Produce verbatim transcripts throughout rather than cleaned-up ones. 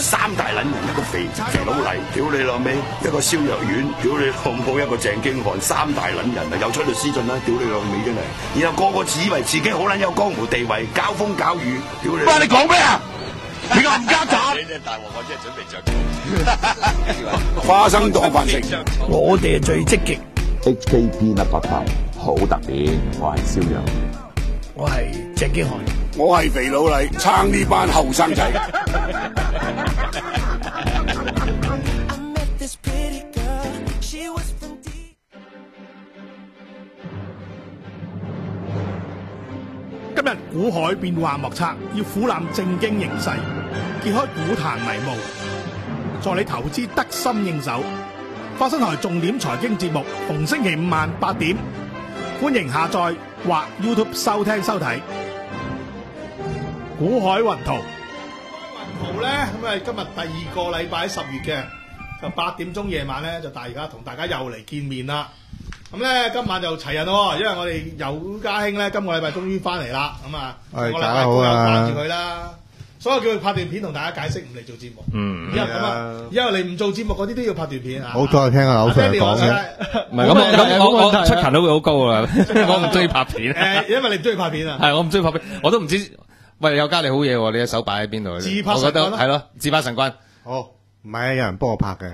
三大撚人，一個肥肥佬黎，屌你老味，一個蕭若元，屌你老母，一個鄭經翰，三大撚人啊，又出律師信啦，屌你老味真係，然後個個自以為自己好撚有江湖地位，交風交雨，屌你！喂，你講咩啊？你個冚家鏟！你真係大鑊，我真係準備着花生當飯食，我哋係最積極。 H K P 一百八好特別，我係蕭陽， 我係鄭經翰，我係肥佬黎，撐呢班後生仔。 今日股海變幻莫測，要俯瞰正經形勢，揭開股壇迷霧，助你投資得心應手。花生台重點財經節目，逢星期五晚八點，歡迎下載或 YouTube 收聽收睇。股海雲圖，雲圖咧咁啊，今日第二個禮拜十月嘅，就八點鐘夜晚咧，就大家同大家又嚟見面啦。咁咧今晚就齊人咯，因為我哋有家興咧，今個禮拜終於翻嚟啦。咁啊，個禮拜都有關注佢啦。所以叫佢拍段片同大家解釋，唔嚟做節目。嗯，因為咁啊，因為你唔做節目嗰啲都要拍段片啊。 好多聽阿劉 Sir 講嘅， 唔係咁咁我我出勤都會好高啦。我唔中意拍片。 誒，因為你唔中意拍片啊。 係我唔中意拍片，我都唔知。喂，有家你好嘢喎，你隻手擺喺邊度？ 自拍神棍係咯，自拍神棍。 哦，唔係有人幫我拍嘅。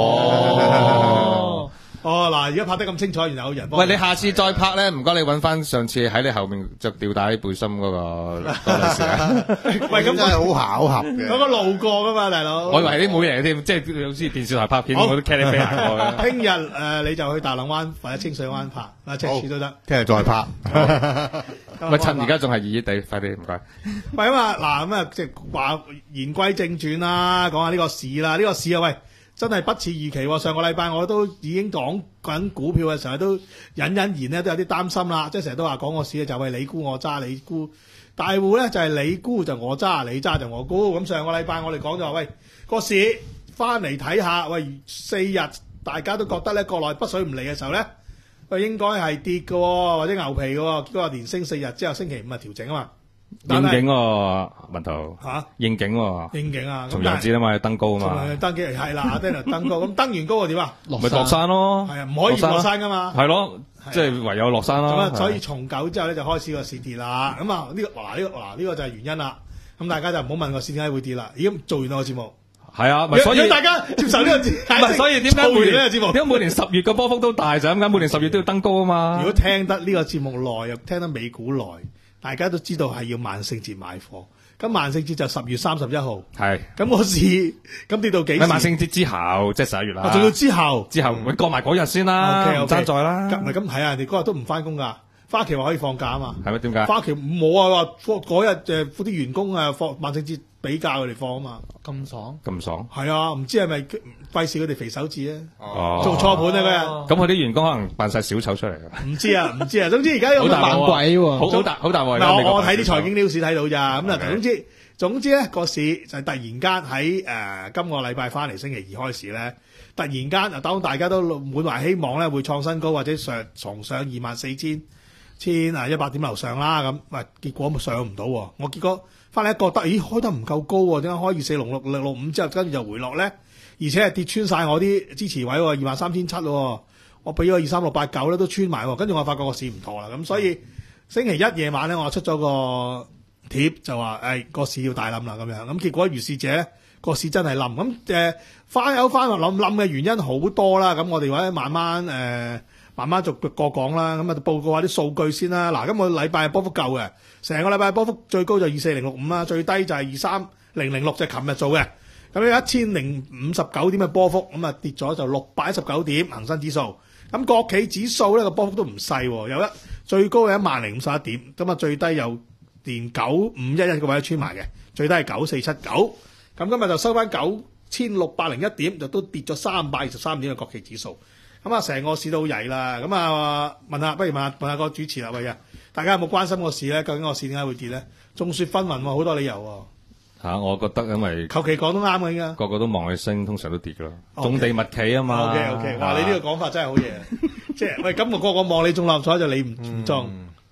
哦。 哦，嗱，而家拍得咁清楚，然後有人幫。 喂，你下次再拍咧，唔該你揾翻上次喺你後面着吊帶背心嗰個多女士啊。 喂，咁真係好巧合嘅。 嗰個路過噶嘛，大佬。 我以為你冇嘢添，即係好似電視台拍片，我都 carry 飛行過嘅。 聽日誒你就去大浪灣或者清水灣拍，啊赤柱都得。 聽日再拍。 喂，趁而家仲係熱熱地，快啲唔該。 喂，咁啊，嗱咁啊，即係話言歸正傳啦，講下呢個市啦，呢個市啊，喂。真係不似預期喎！上個禮拜我都已經講緊股票嘅時候，都隱隱然咧都有啲擔心啦。即係成日都話講個市咧就係你沽我揸，你沽大戶咧就係你沽就我揸，你揸就我沽。咁上個禮拜我哋講就話喂個市翻嚟睇下，喂四日大家都覺得咧國內北水唔嚟嘅時候咧，喂應該係跌嘅喎，或者牛皮嘅喎。結果連升四日之後，星期五啊調整啊嘛。 應景喎，文圖嚇應景喎， 應景啊！ 重陽節啊嘛，要登高啊嘛， 登幾係啦，阿 Daniel 登高，咁登完高啊點啊？ 咪落山咯， 係啊，唔可以落山噶嘛， 係咯，即係唯有落山咯。 咁啊，所以從九之後咧就開始個市跌啦。咁啊呢個嗱呢個嗱呢個就係原因啦。咁大家就唔好問個市點解會跌啦。已經做完個節目， 係啊，咪所以大家接受呢個節， 唔係所以點解每年呢個節目？ 點解每年十月個波幅都大就咁解？每年十月都要登高啊嘛。 如果聽得呢個節目耐，又聽得美股耐。大家都知道係要萬聖節買貨，咁萬聖節就十月三十一號， 係咁個市咁跌到幾時？ 萬聖節之後即係十一月啦， 仲要之後， 之後會過埋嗰日先啦，唔爭在啦。 唔係咁係啊，人哋嗰日都唔翻工噶，花旗話可以放假啊嘛。 係咪點解？ 花旗冇啊，話嗰日誒啲員工啊放萬聖節比假佢哋放啊嘛。 咁爽？ 咁爽？ 係啊，唔知係咪費事佢哋肥手指啊？ 哦， 做錯盤啊嗰日。 咁佢啲員工可能扮晒小丑出嚟㗎。 唔知啊，唔知啊。總之而家有好大扮鬼喎， 好大好大鑊。 嗱，我睇啲財經 news 睇到咋，咁啊，總之總之咧個市就突然間喺誒今個禮拜翻嚟星期二開始咧，突然間啊，當大家都滿懷希望咧會創新高或者上重上二萬四千千啊一百點樓上啦咁，喂結果上唔到喎，我結果翻嚟一覺得，咦開得唔夠高喎，點解開二四六六六六五之後跟住就回落咧？而且係跌穿晒我啲支持位喎，二萬三千七喎，我俾咗二三六八九咧都穿埋喎，跟住我發覺個市唔妥啦，咁所以星期一夜晚咧我出咗個貼就話誒個市要大冧啦咁樣，咁結果如是者個市真係冧，咁誒翻有翻話冧冧嘅原因好多啦，咁我哋或者慢慢誒。呃慢慢逐個講啦，咁啊報告下啲數據先啦。嗱，今個禮拜波幅夠嘅，成個禮拜波幅最高就二四零六五啦，最低就係二三零零六，就係琴日做嘅。咁有一千零五十九點嘅波幅，咁啊跌咗就六百一十九點恒生指數。咁國企指數咧個波幅都唔細，有一最高係一萬零五十一點，咁啊最低又連九五一一個位都穿埋嘅，最低係九四七九。咁今日就收翻九千六百零一點，就都跌咗三百二十三點嘅國企指數。咁啊，成個市都好曳啦。咁啊，問下，不如問下問下個主持啦，喂啊，大家有冇關心個市咧？究竟個市點解會跌咧？眾說紛紜喎，好多理由喎。 嚇，我覺得因為求其講都啱嘅，依家個個都望佢升，通常都跌噶啦。種地物企啊嘛。 OK OK，哇！你呢個講法真係好嘢。即係喂，咁個個望你中六合彩就你唔唔中。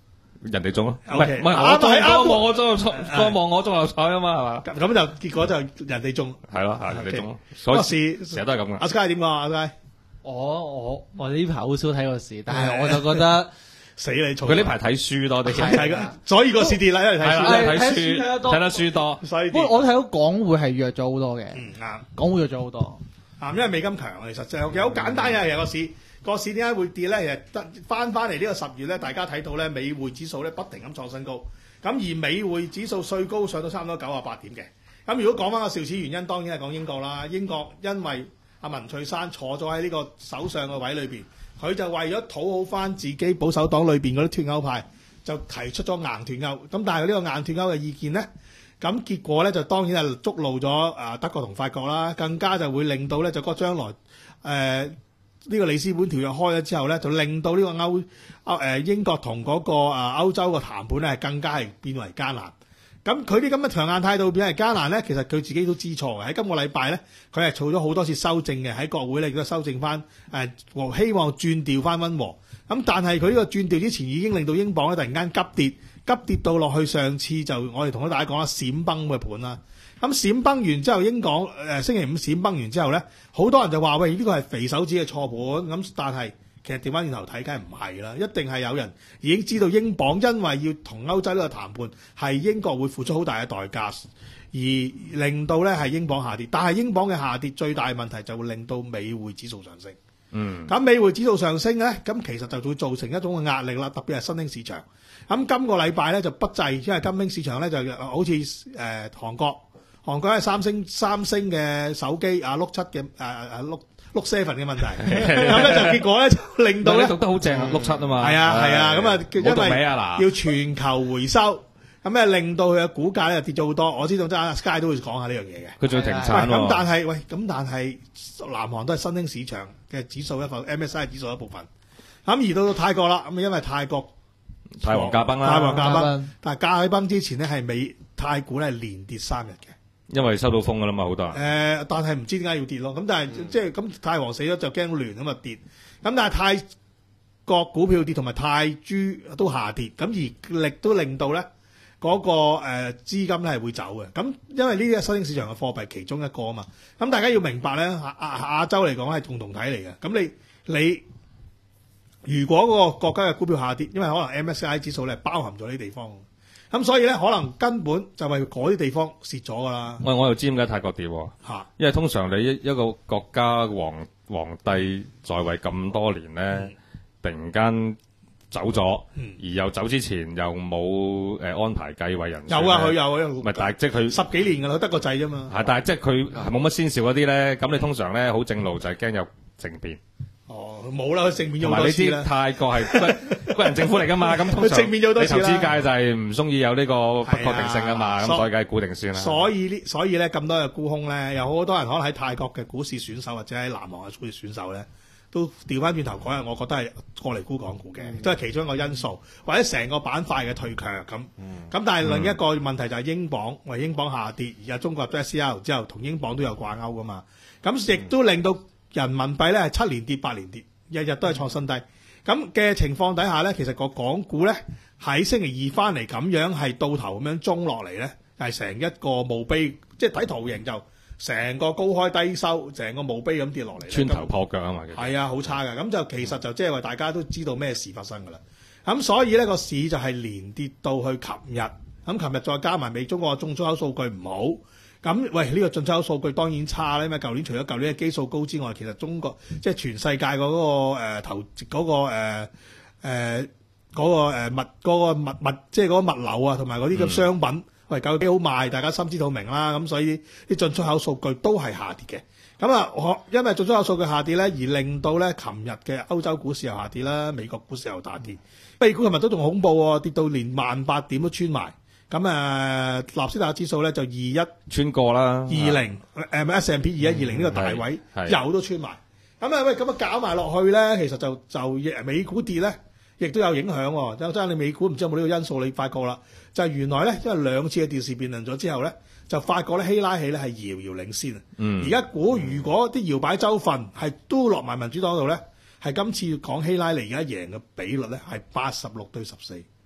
人哋中咯，唔 OK， 係唔係我中， 啱啱個望我中，個望我中流彩啊嘛，係嘛？ 咁咁就結果就人哋中， 係咯，係人哋中咯， 嗰個所以市成日都係咁嘅。 阿 Sky 點講啊？阿 Sky 我我我呢排好少睇個市，但係我就覺得死你嘈！ 佢呢排睇書多啲， 係噶，所以個市跌啦，因為睇書係啦， 係睇書睇書睇得多睇得書多， 所以跌不過我睇到港匯係弱咗好多嘅， 嗯啱。 港匯弱咗好多。 啊，因為美金強，其實就有好簡單嘅，其實個市個市點解會跌咧？其實得翻翻嚟呢個十月咧，大家睇到咧美匯指數咧不停咁創新高，咁而美匯指數最高上到差唔多九啊八點嘅。咁如果講翻個肇始原因，當然係講英國啦。英國因為阿文翠珊坐咗喺呢個首相嘅位裏邊，佢就為咗討好翻自己保守黨裏邊嗰啲脱歐派，就提出咗硬脱歐。咁但係呢個硬脱歐嘅意見咧，咁結果咧就當然係觸怒咗啊德國同法國啦，更加就會令到咧就嗰將來誒呢、呃這個里斯本條約開咗之後咧，就令到呢個歐歐誒英國同嗰個啊歐洲嘅談判咧係更加係變為艱難。咁佢啲咁嘅強硬態度變為艱難咧，其實佢自己都知錯嘅。喺今個禮拜咧，佢係做咗好多次修正嘅，喺國會咧亦都修正翻誒，希望轉調翻溫和。咁但係佢呢個轉調之前已經令到英鎊咧突然間急跌，急跌到落去上次就我哋同大家講啦，閃崩嘅盤啦。咁閃崩完之後，英港誒、呃、星期五閃崩完之後咧，好多人就話喂，呢、這個係肥手指嘅錯盤。咁但係其實調翻轉頭睇，梗係唔係啦，一定係有人已經知道英鎊因為要同歐洲呢個談判係英國會付出好大嘅代價，而令到咧係英鎊下跌。但係英鎊嘅下跌最大嘅問題就會令到美匯指數上升。 嗯，咁美匯指數上升咧，咁其實就會造成一種嘅壓力啦，特別係新興市場。咁今個禮拜咧就不濟，因為金興市場咧就好似誒、呃、韓國。韓國係三星三星嘅手機啊，碌七嘅誒誒碌碌 seven 嘅問題，咁咧就結果咧就令到咧讀得好正啊，碌七啊嘛， 係啊係啊，咁啊因為要要全球回收，咁咧令到佢嘅股價咧就跌咗好多。我知道真係 Sky 都會講下呢樣嘢嘅， 佢仲要停產喎。 咁但係喂，咁但係南韓都係新興市場嘅指數一份 M S I 指數一部分。咁而到到泰國啦，咁因為泰國泰皇駕崩啦， 泰皇駕崩，但係駕崩之前咧係美泰股咧係連跌三日嘅。 因為收到風噶啦嘛，好多人。誒、 呃，但係唔知點解要跌咯。咁但係、嗯、即係咁，泰皇死咗就驚亂咁啊跌。咁但係泰國股票跌同埋泰銖都下跌，咁而力都令到咧嗰、那個誒、呃、資金咧係會走嘅。咁因為呢啲係新興市場嘅貨幣其中一個啊嘛。咁大家要明白咧，亞亞亞洲嚟講係共同體嚟嘅。咁你你如果個國家嘅股票下跌，因為可能 M S C I 指數咧包含咗呢啲地方。咁所以咧，可能根本就係嗰啲地方蝕咗噶啦。 喂，我又知點解泰國跌喎？ 嚇， 因為通常你一一個國家皇皇帝在位咁多年咧、嗯，突然間走咗、嗯，而又走之前又冇誒、呃、安排繼位人選。有啊，佢有啊。 唔係，但係即係佢十幾年噶啦，得個掣啫嘛。 係，但係即係佢係冇乜先兆嗰啲咧，咁你通常咧好正路就係驚有政變。 哦，冇啦，佢正面咗好多次啦。 同埋你知泰國係軍軍人政府嚟噶嘛？咁通常正面咗好多次啦。 你投資界就係唔中意有呢個不確定性啊嘛，咁所以梗係固定先啦。 所以呢，所以咧咁多嘅沽空咧，有好多人可能喺泰國嘅股市選手或者喺南韓嘅股市選手咧，都調翻轉頭嗰日，我覺得係過嚟沽港股嘅，都、嗯、係其中一個因素，或者成個板塊嘅退強咁。咁、嗯、但係另一個問題就係英鎊，為英鎊下跌，而家中國入咗 S C R 之後，同英鎊都有掛鈎噶嘛。咁亦都令到人民幣咧係七年跌八年跌，日日都係創新低。咁嘅情況底下咧，其實個港股咧喺星期二翻嚟咁樣係倒頭咁樣中落嚟咧，係成一個墓碑，即係睇圖形就成個高開低收，成個墓碑咁跌落嚟。 穿頭破腳啊嘛， 係啊，好差㗎。咁就其實就即係話大家都知道咩事發生㗎啦。咁所以咧個市就係連跌到去琴日。咁琴日再加埋美中國進出口數據唔好。咁喂，呢、這個進出口數據當然差啦，因為舊年除咗舊年嘅基數高之外，其實中國即係全世界嗰、那個誒、呃、投嗰、那個誒誒嗰個誒物嗰、那個物物即係嗰個物流啊，同埋嗰啲咁商品，嗯、喂究竟幾好賣，大家心知肚明啦。咁所以啲進出口數據都係下跌嘅。咁啊，我因為進出口數據下跌咧，而令到咧琴日嘅歐洲股市又下跌啦，美國股市又大跌。美股琴日都仲恐怖喎，跌到連萬八點都穿埋。咁誒，納斯達克指數咧就二一穿過啦，二零誒 S and P 二一二零呢個大位又都穿埋。咁啊喂，咁啊搞埋落去咧，其實就就美股跌咧，亦都有影響喎。就真係你美股唔知有冇呢個因素，你發覺啦，就係原來咧，因為兩次嘅電視辯論咗之後咧，就發覺咧希拉里咧係遙遙領先。嗯，而家估如果啲搖擺州份係都落埋民主黨度咧，係今次講希拉里而家贏嘅比率咧係八十六對十四。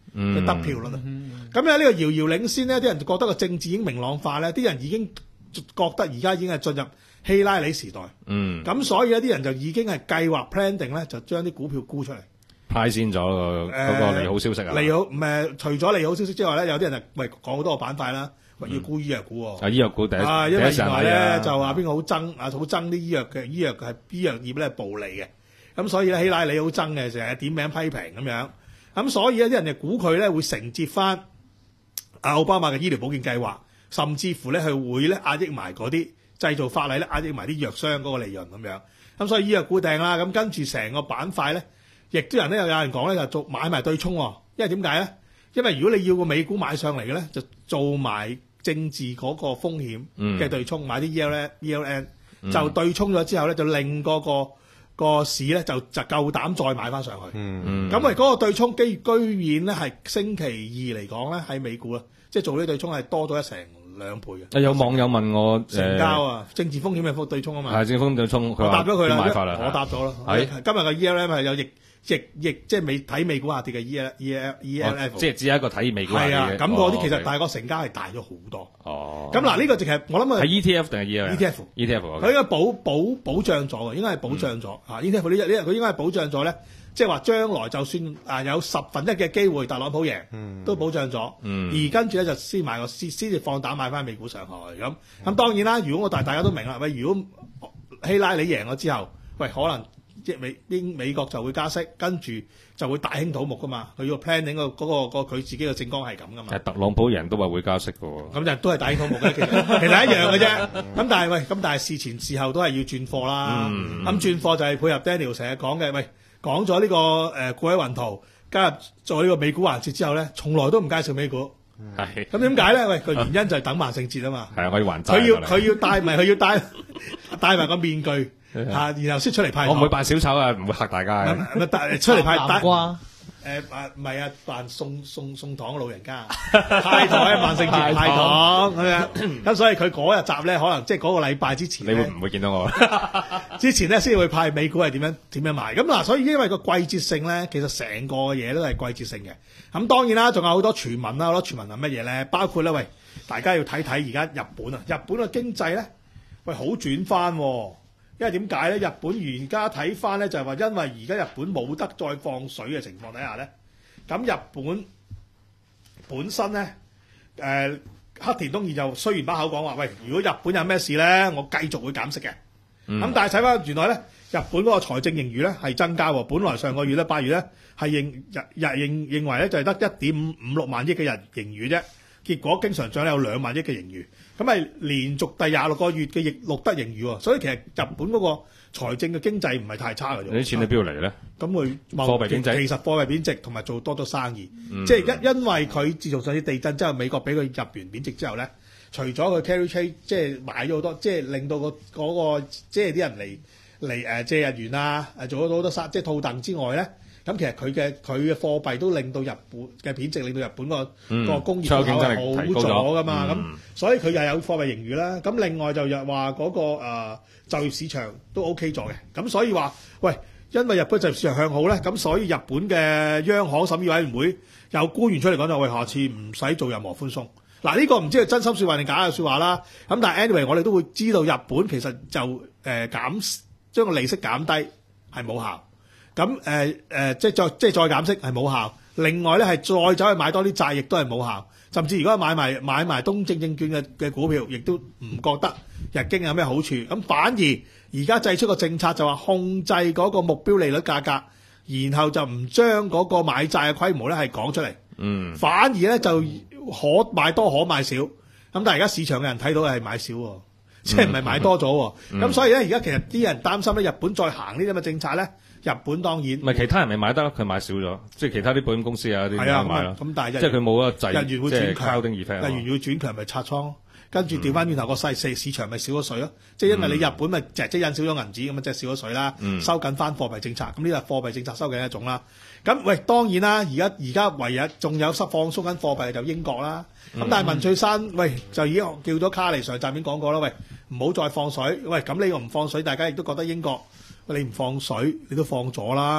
嘅得票率啊。咁咧呢個遙遙領先呢，啲人就覺得個政治已經明朗化咧，啲人已經覺得而家已經係進入希拉里時代。 嗯， 咁所以有啲人就已經係計劃 plan 定咧，就將啲股票沽出嚟。 派先咗個嗰個利好消息啊！ 利好唔係除咗利好消息之外咧，有啲人就喂講好多個板塊啦，喂要沽醫藥股喎。 啊，醫藥股第一啊，因為原來咧就話邊個好憎啊，好憎啲醫藥嘅醫藥係醫藥業咧係暴利嘅，咁所以咧希拉里好憎嘅，成日點名批評咁樣，咁所以咧啲人就估佢咧會承接翻啊奧巴馬嘅醫療保健計劃，甚至乎咧係會咧壓抑埋嗰啲製造法例咧壓抑埋啲藥商嗰個利潤咁樣，咁所以醫藥股定啦，咁跟住成個板塊咧。亦都人咧，有人講咧就做買埋對沖喎，因為點解咧？因為如果你要個美股買上嚟嘅咧，就做埋政治嗰個風險嘅對沖，嗯、買啲 E L N E L N 就對沖咗之後咧，就令嗰、嗰個、嗰個市咧就就夠膽再買翻上去。嗯咁咪嗰個對沖居居然咧係星期二嚟講咧喺美股啦，即係做呢對沖係多咗一成兩倍嘅。 有網友問我成交啊，呃、政治風險嘅對沖啊嘛。 係政治風險對沖， 我答咗佢啦，我答咗啦。 係今日嘅 E L N 係有逆。亦亦即係美睇美股下跌嘅 E L E L E L F，、哦、即係只係一個睇美股下跌嘅。 係啊，咁嗰啲其實大個成交係大咗好多。 哦。 咁嗱，呢個就係我諗係 E T F 定係 E L F？E T F，E T F。佢應該保保保障咗嘅，應該係保障咗啊 ！E T F 呢呢佢應該係保障咗咧，即係話將來就算啊有十分一嘅機會特朗普贏，嗯、都保障咗。嗯、而跟住咧就先買個先先至放膽買翻美股上去咁。咁、嗯、當然啦，如果我大大家都明啦，喂，如果希拉里贏咗之後，喂可能。即係美英美國就會加息，跟住就會大興土木噶嘛。佢要 planning 個嗰個佢自己嘅政綱係咁噶嘛。 特朗普人都話會加息嘅喎。 咁就都係大興土木嘅，其實其實一樣嘅啫。咁但係喂，咁但係事前事後都係要轉貨啦。咁、嗯、轉貨就係配合 Daniel 成日講嘅，喂講咗呢個誒股海雲圖加入咗呢個美股環節之後咧，從來都唔介紹美股。係。咁點解咧？喂，個原因就係等萬聖節啊嘛。係啊，可以還債。佢要佢要戴埋佢要戴戴埋個面具。啊！然後先出嚟派糖， 我唔會扮小丑啊，唔會嚇大家嘅。出嚟派南瓜， 誒唔係啊，扮送送送糖老人家，派糖啊，萬聖節派糖咁樣。咁所以佢嗰日集咧，可能即係嗰個禮拜之前， 你會唔會見到我？ 之前咧先會派美股係點樣點樣賣。咁嗱，所以因為個季節性咧，其實成個嘢都係季節性嘅。咁當然啦，仲有好多傳聞啦，好多傳聞係乜嘢咧？包括咧，喂，大家要睇睇而家日本啊，日本嘅經濟咧，喂好轉翻。因為點解咧？日本而家睇翻咧，就係話因為而家日本冇得再放水嘅情況底下咧，咁日本本身咧，誒、呃、黑田東彥就雖然把口講話，喂，如果日本有咩事咧，我繼續會減息嘅。咁、嗯、但係睇翻原來咧，日本嗰個財政盈餘咧係增加喎。本來上個月咧八月咧係認日日認認為咧就係得一點五五六萬億嘅日盈餘啫，結果經常帳咧有兩萬億嘅盈餘。咁係連續第廿六個月嘅亦錄得盈餘喎，所以其實日本嗰個財政嘅經濟唔係太差嘅啫。你啲錢喺邊度嚟咧？咁佢貨幣貶值，其實貨幣貶值同埋做多咗生意，嗯、即係因因為佢自從上次地震之後，美國俾佢日元貶值之後咧，除咗佢 carry trade 即係買咗好多，即係令到、嗰個嗰、嗰個即係啲人嚟嚟誒借日元啊，誒做咗好多生即係套戥之外咧。咁其實佢嘅佢嘅貨幣都令到日本嘅貶值，令到日本個個工業係好咗噶嘛。咁、嗯、所以佢又有貨幣盈餘啦。咁另外就又話嗰個、呃、就業市場都 OK 咗嘅。咁所以話喂，因為日本就業市場向好咧，咁所以日本嘅央行審議委員會有官員出嚟講就喂，下次唔使做任何寬鬆。嗱、呢、呢個唔知係真心説話定假嘅説話啦。咁但係 anyway 我哋都會知道日本其實就誒、呃、減將個利息減低係冇效。咁誒誒，即係再即係再減息係冇效。另外咧係再走去買多啲債，亦都係冇效。甚至如果買埋買埋東證證券嘅嘅股票，亦都唔覺得日經有咩好處。咁反而而家製出個政策就話控制嗰個目標利率價格，然後就唔將嗰個買債嘅規模咧係講出嚟。嗯，反而咧就可買多可買少。咁但係而家市場嘅人睇到係買少喎，即係唔係買多咗喎。咁、嗯嗯、所以咧而家其實啲人擔心咧，日本再行呢啲咁嘅政策咧。日本當然唔係其他人咪買得咯，佢買少咗，即係其他啲保險公司啊啲咁買咯。咁但係即係佢冇個制， 日元會轉強， 日元會轉強咪拆倉，跟住調翻轉頭個細市市場咪少咗水咯。即係因為你日本咪隻隻印少咗銀紙咁啊，即係少咗水啦，嗯、收緊翻貨幣政策。咁呢個貨幣政策收緊一種啦。咁喂，當然啦，而家而家唯一仲有失放鬆緊貨幣就英國啦。咁、嗯、但係文翠珊喂就已經叫咗卡尼上集已經講過啦，喂唔好再放水。喂咁你又唔放水，大家亦都覺得英國。你唔放水，你都放咗啦。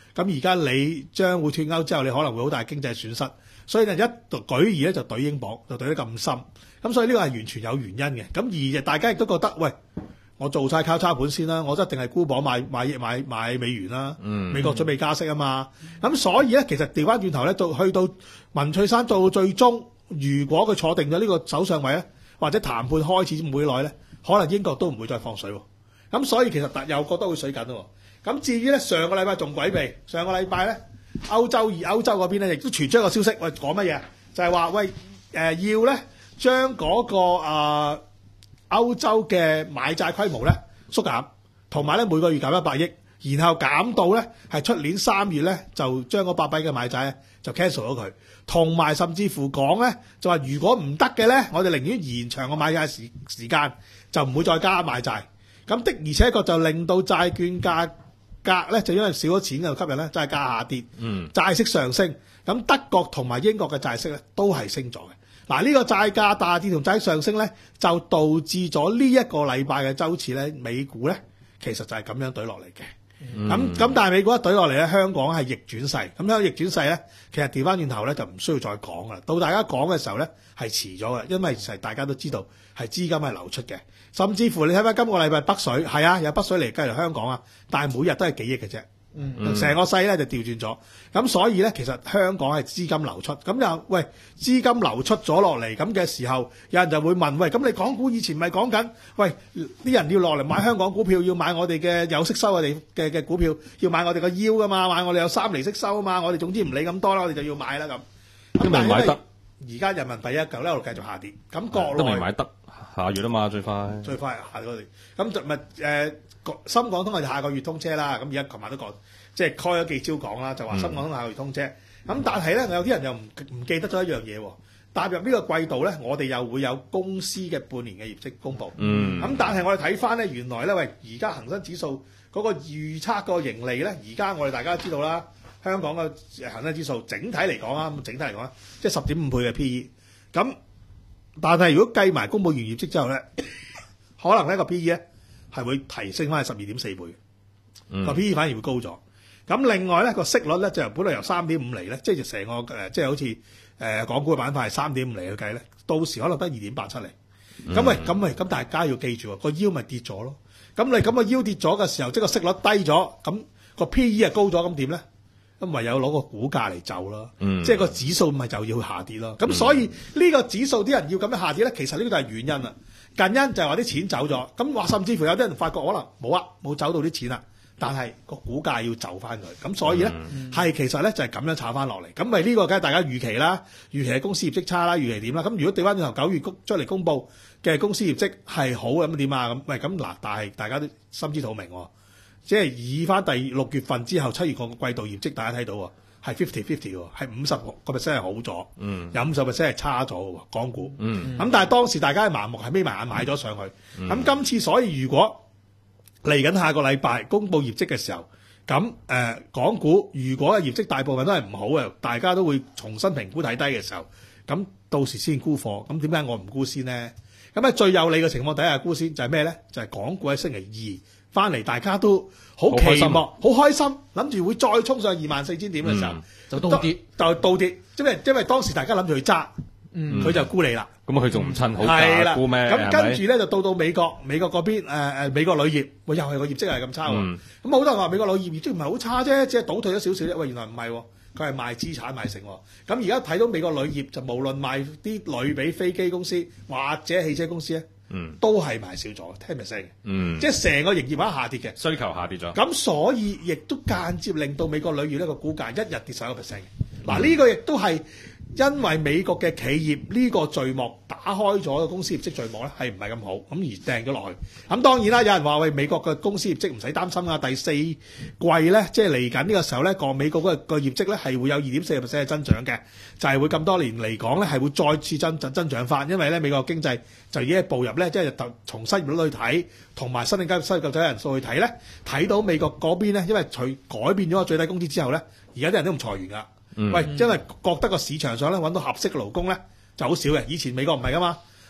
咁而家你將會脱歐之後，你可能會好大經濟損失，所以就一舉而咧就懟英鎊，就懟得咁深。咁所以呢個係完全有原因嘅。咁而大家亦都覺得，喂，我做晒交叉盤先啦，我一定係沽磅買買買買美元啦。 嗯、 美國準備加息啊嘛。咁所以咧，其實調翻轉頭咧，到去到文翠珊到最終，如果佢坐定咗呢個首相位咧，或者談判開始唔會耐咧，可能英國都唔會再放水。咁所以其實又覺得會水緊喎。咁至於咧，上個禮拜仲詭秘，上個禮拜咧歐洲而歐洲嗰邊咧亦都傳出一個消息，喂，講乜嘢？就係、是、話喂誒、呃、要咧將嗰個啊、呃、歐洲嘅買債規模咧縮減，同埋咧每個月減一百億，然後減到咧係出年三月咧就將嗰八百億嘅買債咧就 cancel 咗佢，同埋甚至乎講咧就話如果唔得嘅咧，我哋寧願延長個買債時時間，就唔會再加買債。咁的而且確就令到債券價格咧就因為少咗錢就吸引咧債價下跌， 嗯， 債息上升。咁德國同埋英國嘅債息咧都係升咗嘅。嗱，呢個債價大跌同債息上升咧，就導致咗呢一個禮拜嘅週次咧，美股咧其實就係咁樣懟落嚟嘅。咁咁、嗯、但係美股一懟落嚟咧，香港係逆轉勢。咁樣逆轉勢咧，其實調翻轉頭咧就唔需要再講噶啦。到大家講嘅時候咧係遲咗嘅，因為其實大家都知道係資金係流出嘅。甚至乎你睇翻今個禮拜北水係啊，有北水嚟計嚟香港啊，但係每日都係幾億嘅啫。嗯，成個勢咧就調轉咗。咁所以咧，其實香港係資金流出。咁又喂資金流出咗落嚟咁嘅時候，有人就會問：喂，咁你港股以前咪講緊？喂，啲人要落嚟買香港股票，要買我哋嘅有息收嘅嘅嘅股票，要買我哋個腰噶嘛，買我哋有三厘息收啊嘛。我哋總之唔理咁多啦，我哋就要買啦咁。 都未買得。 而家人民幣一嚿咧，一路繼續下跌。咁國內都未買得，下月啊嘛，最快。 最快下個月。咁就咪誒深港通係下個月通車啦。咁而家琴晚都講，即係開咗幾招講啦，就話深港通下個月通車。咁、嗯、但係咧，有啲人又唔唔記得咗一樣嘢喎。踏入呢個季度咧，我哋又會有公司嘅半年嘅業績公佈。嗯。咁但係我哋睇翻咧，原來咧，喂，而家恒生指數嗰個預測個盈利咧，而家我哋大家都知道啦。香港嘅恒生指數整體嚟講啊，整體嚟講啊，即係十點五倍嘅 P E。咁，但係如果計埋公佈完業績之後咧，可能呢個 P E 咧係會提升翻去十二點四倍，個、嗯、P E 反而會高咗。咁另外咧個息率咧就由本來由三點五厘咧，即係成個誒即係好似誒、呃、港股嘅板塊係三點五厘去計咧，到時可能得二點八七厘。咁喂，咁喂，咁大家要記住喎，個腰咪跌咗咯。咁你咁個腰跌咗嘅時候，即係個息率低咗，咁個 P E 係高咗，咁點咧？咁唯有攞個股價嚟就咯，嗯、即係個指數咪就要下跌咯。咁、嗯、所以呢個指數啲人要咁樣下跌咧，其實呢個就係原因啦。近因就係話啲錢走咗，咁話甚至乎有啲人發覺可能冇啊，冇走到啲錢啦，但係個股價要就翻佢。咁所以咧係、嗯、其實咧就係咁樣炒翻落嚟。咁咪呢個梗係大家預期啦，預期係公司業績差啦，預期點啦。咁如果調翻轉頭九月出嚟公佈嘅公司業績係好咁點啊？咁喂咁嗱，但係大家都心知肚明喎。即係以翻第六月份之後七月個季度業績，大家睇到喎，係 fifty fifty 喎，係五十個 percent 係好咗，嗯、有五十 percent 係差咗喎，港股。咁、嗯、但係當時大家係盲目係眯埋眼買咗上去。咁、嗯、今次所以如果嚟緊下，下個禮拜公佈業績嘅時候，咁誒、呃、港股如果業績大部分都係唔好嘅，大家都會重新評估睇低嘅時候，咁到時先沽貨。咁點解我唔沽先呢？咁喺最有利嘅情況底下沽先就係咩咧？就係、是、港股喺星期二。翻嚟大家都好期望，好開心，諗住會再衝上二萬四千點嘅時候，嗯、就倒跌，就倒跌，因為因為當時大家諗住去揸，佢、嗯、就沽你啦。咁佢仲唔趁好價沽咩？咁跟住咧就到到美國，美國嗰邊誒誒美國鋁業，喂又係個業績係咁差喎。咁好、嗯、多人話美國鋁業業績唔係好差啫，只係倒退咗少少啫。喂，原來唔係喎，佢係賣資產賣成喎。咁而家睇到美國鋁業就無論賣啲鋁俾飛機公司或者汽車公司咧。嗯，都係賣少咗 ten percent 嘅，嗯，即係成個營業額下跌嘅，需求下跌咗，咁所以亦都間接令到美國鋁業呢個股價一日跌十一個 percent 嘅，嗱呢、嗯、個亦都係因為美國嘅企業呢個序幕打開咗嘅公司業績序幕咧係唔係咁好，咁而掟咗落去。咁當然啦，有人話喂美國嘅公司業績唔使擔心啊，第四季咧即係嚟緊呢個時候咧，個美國嗰個個業績咧係會有二點四個 percent 嘅增長嘅，就係、是、會咁多年嚟講咧係會再次增增長翻，因為咧美國經濟就已經係步入咧即係從失業率去睇，同埋新增加失業救濟人數去睇咧，睇到美國嗰邊咧，因為佢改變咗個最低工資之後咧，而家啲人都唔裁員㗎。嗯、喂，因為覺得個市場上咧揾到合適嘅勞工咧就好少嘅，以前美國唔係噶嘛，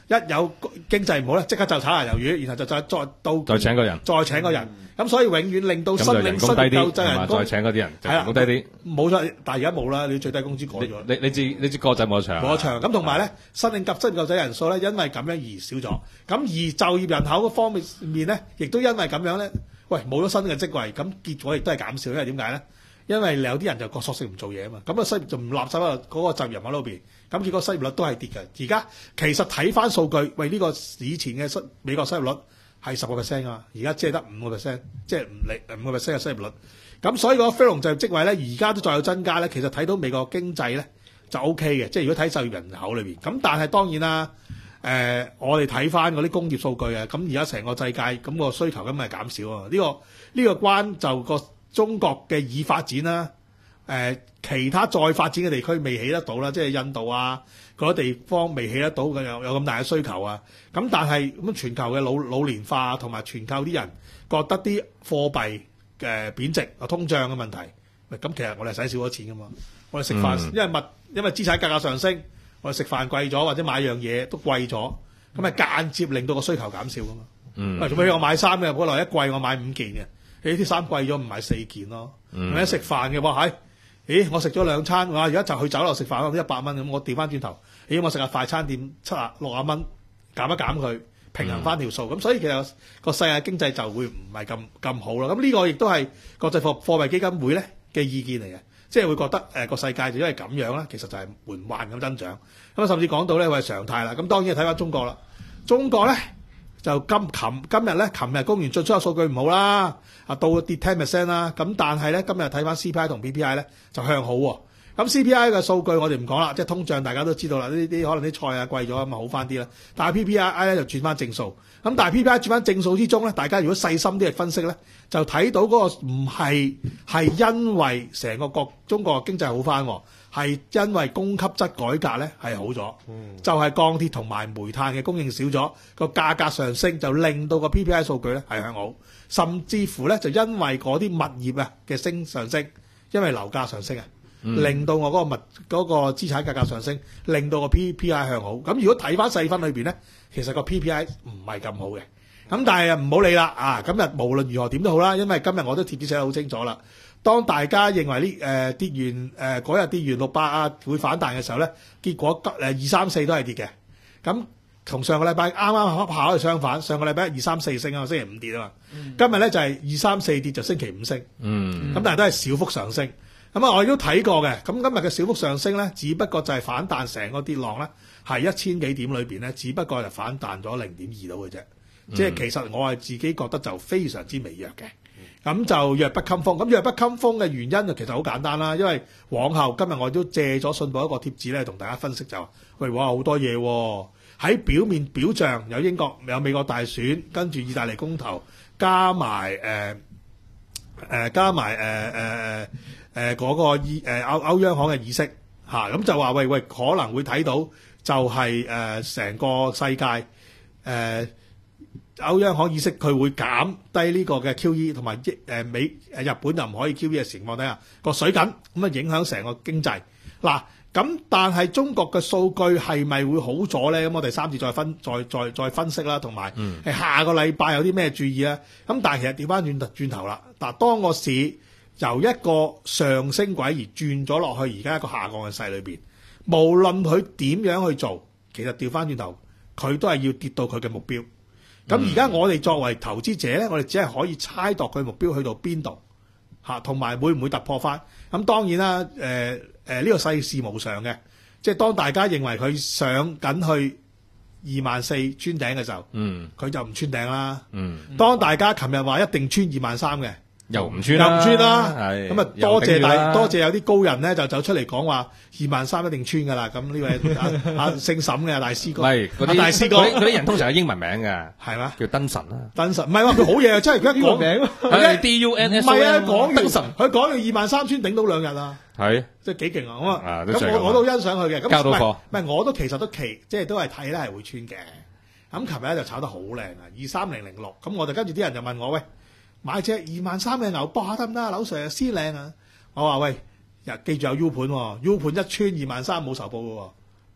一有經濟唔好咧，即刻就炒魷魚，然後就再再到再請個人， 再請個人，咁、所以永遠令到咁就新領新人工低啲， 救濟係嘛？ 人工再請嗰啲人就係啦人工低啲。 冇錯，但係而家冇啦，你最低工資改咗。 你你知你知歌仔冇得唱， 冇得唱，咁同埋咧，新領及失業救濟人數咧，因為咁樣而少咗。咁而就業人口嗰方面面咧，亦都因為咁樣咧，喂冇咗新嘅職位，咁結果亦都係減少。因為點解咧？因為有啲人就個索性唔做嘢啊嘛，咁啊失業就唔納收喺嗰個就業人口裏邊，咁結果失業率都係跌嘅。而家其實睇翻數據，喂呢、個以前嘅失美國失業率係十個 percent 啊，而家只係得五個 percent，即係唔嚟五個 percent 嘅失業率。咁所以個非農就業職位咧，而家都再有增加咧。其實睇到美國經濟咧就 O K 嘅，即係如果睇就業人口裏邊。咁但係當然啦，誒、呃、我哋睇翻嗰啲工業數據啊，咁而家成個世界咁、個需求咁咪減少啊。呢、個呢、個關就個中國嘅已發展啦，誒、呃、其他再發展嘅地區未起得到啦，即係印度啊嗰啲地方未起得到嘅有有咁大嘅需求啊。咁但係咁全球嘅老老年化同埋全球啲人覺得啲貨幣嘅貶值啊通脹嘅問題，咁其實我哋使少咗錢噶嘛，我哋食飯、嗯、因為物因為資產價格上升，我哋食飯貴咗或者買樣嘢都貴咗，咁咪間接令到個需求減少噶嘛。嗯，做咩我買衫嘅本來一季我買五件嘅，你啲衫貴咗唔買四件咯。嗯，或者食飯嘅話係，咦我食咗兩餐，我而家就去酒樓食飯一百蚊咁，我調翻轉頭，咦我食下快餐店七啊六啊蚊，減一減佢。平衡翻條數，咁、嗯、所以其實個世界經濟就會唔係咁咁好啦。咁呢個亦都係國際貨貨幣基金會咧嘅意見嚟嘅，即係會覺得誒個、呃、世界就因為咁樣啦，其實就係緩慢咁增長。咁甚至講到咧係常態啦。咁當然睇翻中國啦，中國咧就今琴今日咧，琴日公完進出口數據唔好啦，啊到跌 ten percent 啦。咁但係咧今日睇翻 C P I 同 P P I 咧就向好喎。咁 C P I 嘅數據我哋唔講啦，即係通脹大家都知道啦，呢啲可能啲菜啊貴咗咁啊好翻啲啦。但係 P P I 咧就轉翻正數，咁但係 P P I 轉翻正數之中咧，大家如果細心啲去分析咧，就睇到嗰個唔係係因為成個國中國經濟好翻，係因為供給側改革咧係好咗，嗯、就係鋼鐵同埋煤炭嘅供應少咗，個價格上升就令到個 P P I 數據咧係向好，甚至乎咧就因為嗰啲物業啊嘅升上升，因為樓價上升啊。嗯、令到我嗰個物嗰、嗰個資產價格上升，令到個 P P I 向好。咁如果睇翻細分裏邊咧，其實個 P P I 唔係咁好嘅。咁但係唔好理啦，啊今日無論如何點都好啦，因為今日我都貼紙寫得好清楚啦。當大家認為呢誒、呃、跌完誒嗰日跌完六百啊會反彈嘅時候咧，結果誒二三四都係跌嘅。咁同上個禮拜啱啱恰巧係相反，上個禮拜二三四升啊，星期五跌啊嘛。嗯、今日咧就係二三四跌就星期五升。嗯，咁但係都係小幅上升。咁啊，我亦都睇過嘅。咁今日嘅小幅上升咧，只不過就係反彈成個跌浪咧，係一千幾點裏邊咧，只不過係反彈咗零點二度嘅啫。嗯、即係其實我係自己覺得就非常之微弱嘅。咁就弱不禁風。咁弱不禁風嘅原因就其實好簡單啦，因為往後今日我都借咗信報一個貼紙咧，同大家分析就話：喂，哇好多嘢喎、哦！喺表面表象有英國有美國大選，跟住意大利公投，加埋誒誒加埋誒誒。呃呃誒嗰、呃那個議誒歐歐央行嘅議息嚇，咁、啊、就話喂喂可能會睇到就係誒成個世界誒、呃、歐央行議息佢會減低呢個嘅 Q E 同埋誒美誒日本又唔可以 Q E 嘅情況底下個水緊，咁啊影響成個經濟嗱。咁但係中國嘅數據係咪會好咗咧？咁我哋三次再分再再再分析啦，同埋係下個禮拜有啲咩注意咧？咁但係其實調翻轉轉頭啦，嗱當個市由一個上升軌而轉咗落去，而家一個下降嘅勢裏邊，無論佢點樣去做，其實調翻轉頭，佢都係要跌到佢嘅目標。咁而家我哋作為投資者咧，我哋只係可以猜度佢目標去到邊度嚇，同埋會唔會突破翻？咁當然啦，誒誒呢個世事無常嘅，即係當大家認為佢上緊去二萬四穿頂嘅時候，嗯，佢就唔穿頂啦。嗯，當大家琴日話一定穿二萬三嘅。 又唔穿啦， 又唔穿啦，咁啊多謝大多謝有啲高人咧就走出嚟講話二萬三一定穿噶啦，咁呢位啊啊姓沈嘅大師哥， 係嗰啲大師哥，嗰啲人通常有英文名嘅，係嘛？叫登神啦，登神唔係話佢好嘢啊，真係佢一講名，係 D U N S， 唔係啊，講完登神，佢講完二萬三穿頂到兩日啊，係，即係幾勁啊，咁啊，咁我我都欣賞佢嘅，交到貨，唔係我都其實都期即係都係睇咧係會穿嘅，咁琴日咧就炒得好靚啊，二三零零六，咁我就跟住啲人就問我喂。買隻二萬三嘅牛搏下得唔得啊？樓上先靚啊！我話喂，記住有 U 盤喎，U 盤一穿二萬三冇仇報嘅喎。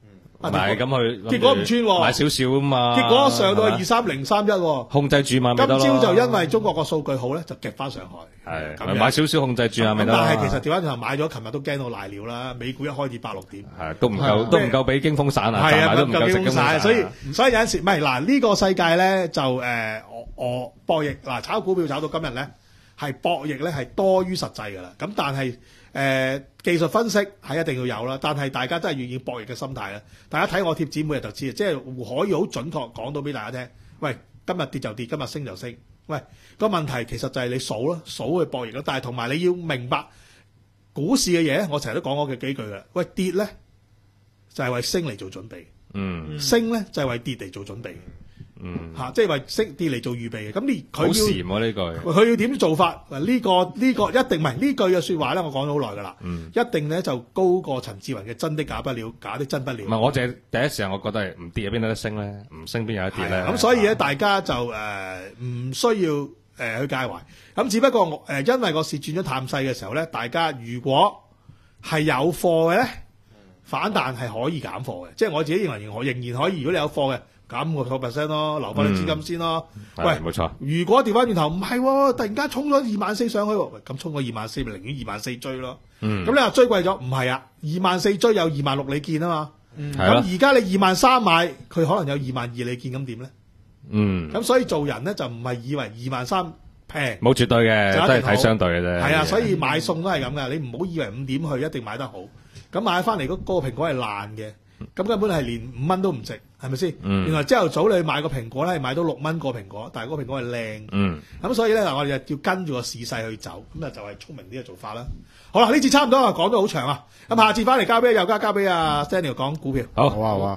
唔係咁佢結果唔穿喎， 買少少啊嘛。 結果上到二三零三一， 控制住嘛， 今朝就因為中國個數據好咧，就夾翻上去。 係咁買少少控制住啊，咪得。 但係其實調翻轉頭買咗，琴日都驚到賴尿啦。美股一開始八六點， 係都唔夠，都唔夠俾驚風散啊， 係啊， 都唔夠驚風散。 所以所以有陣時唔係嗱呢個世界咧就誒我我博弈嗱炒股票炒到今日咧係博弈咧係多於實際㗎啦。咁但係。誒、呃、技術分析係一定要有啦，但係大家真係願意博弈嘅心態啦。大家睇我貼紙每日就知，即係可以好準確講到俾大家聽。喂，今日跌就跌，今日升就升。喂，個問題其實就係你數咯，數去博弈咯。但係同埋你要明白股市嘅嘢，我成日都講過嘅幾句㗎。喂，跌咧就係、是、為升嚟做準備，嗯，升咧就係、是、為跌嚟做準備。嗯，吓、啊，即係為升跌嚟做預備嘅。咁你佢要好禪喎呢句， 佢要點做法？嗱、這個，呢個呢個一定唔係呢句嘅說話咧。我講咗好耐噶啦，嗯，一定咧就高過陳志雲嘅真的假不了，假的真不了。唔係， 我淨係第一時間我覺得係唔跌邊有得升咧，唔升邊有得跌咧。 咁所以咧，大家就誒唔、呃、需要誒、呃、去介懷。咁只不過我誒、呃、因為個市轉咗淡勢嘅時候咧，大家如果係有貨嘅咧，反彈係可以減貨嘅。即係我自己認為，我仍然可以。如果你有貨嘅。減個十 percent 咯，留翻啲資金先咯。 嗯、 喂， 冇錯。如果調翻轉頭唔係，突然間衝咗二萬四上去，咁衝個二萬四，咪寧願二萬四追咯。咁、嗯、你話追貴咗？唔係啊，二萬四追有二萬六你見啊嘛。咁而家你二萬三買，佢可能有二萬二你見，咁點咧？嗯。咁所以做人咧就唔係以為二萬三平，冇絕對嘅，都係睇相對嘅啫。 係啊，所以買餸都係咁噶，你唔好以為五點去一定買得好。咁買翻嚟嗰嗰個蘋果係爛嘅。咁根本係連五蚊都唔值，係咪先？嗯、原來朝頭早你買個蘋果咧，係買到六蚊個蘋果，但係嗰個蘋果係靚。咁、嗯、所以咧嗱，我哋就要跟住個市勢去走，咁啊就係聰明啲嘅做法啦。好啦，呢次差唔多啊，講咗好長啊。咁下次翻嚟交俾又加交俾阿 Daniel 講股票。 好，好啊，好啊。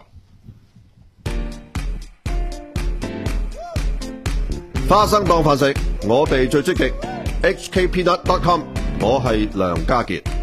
花生當飯食，我哋最積極。H K Peanut dot com， 我係梁家傑。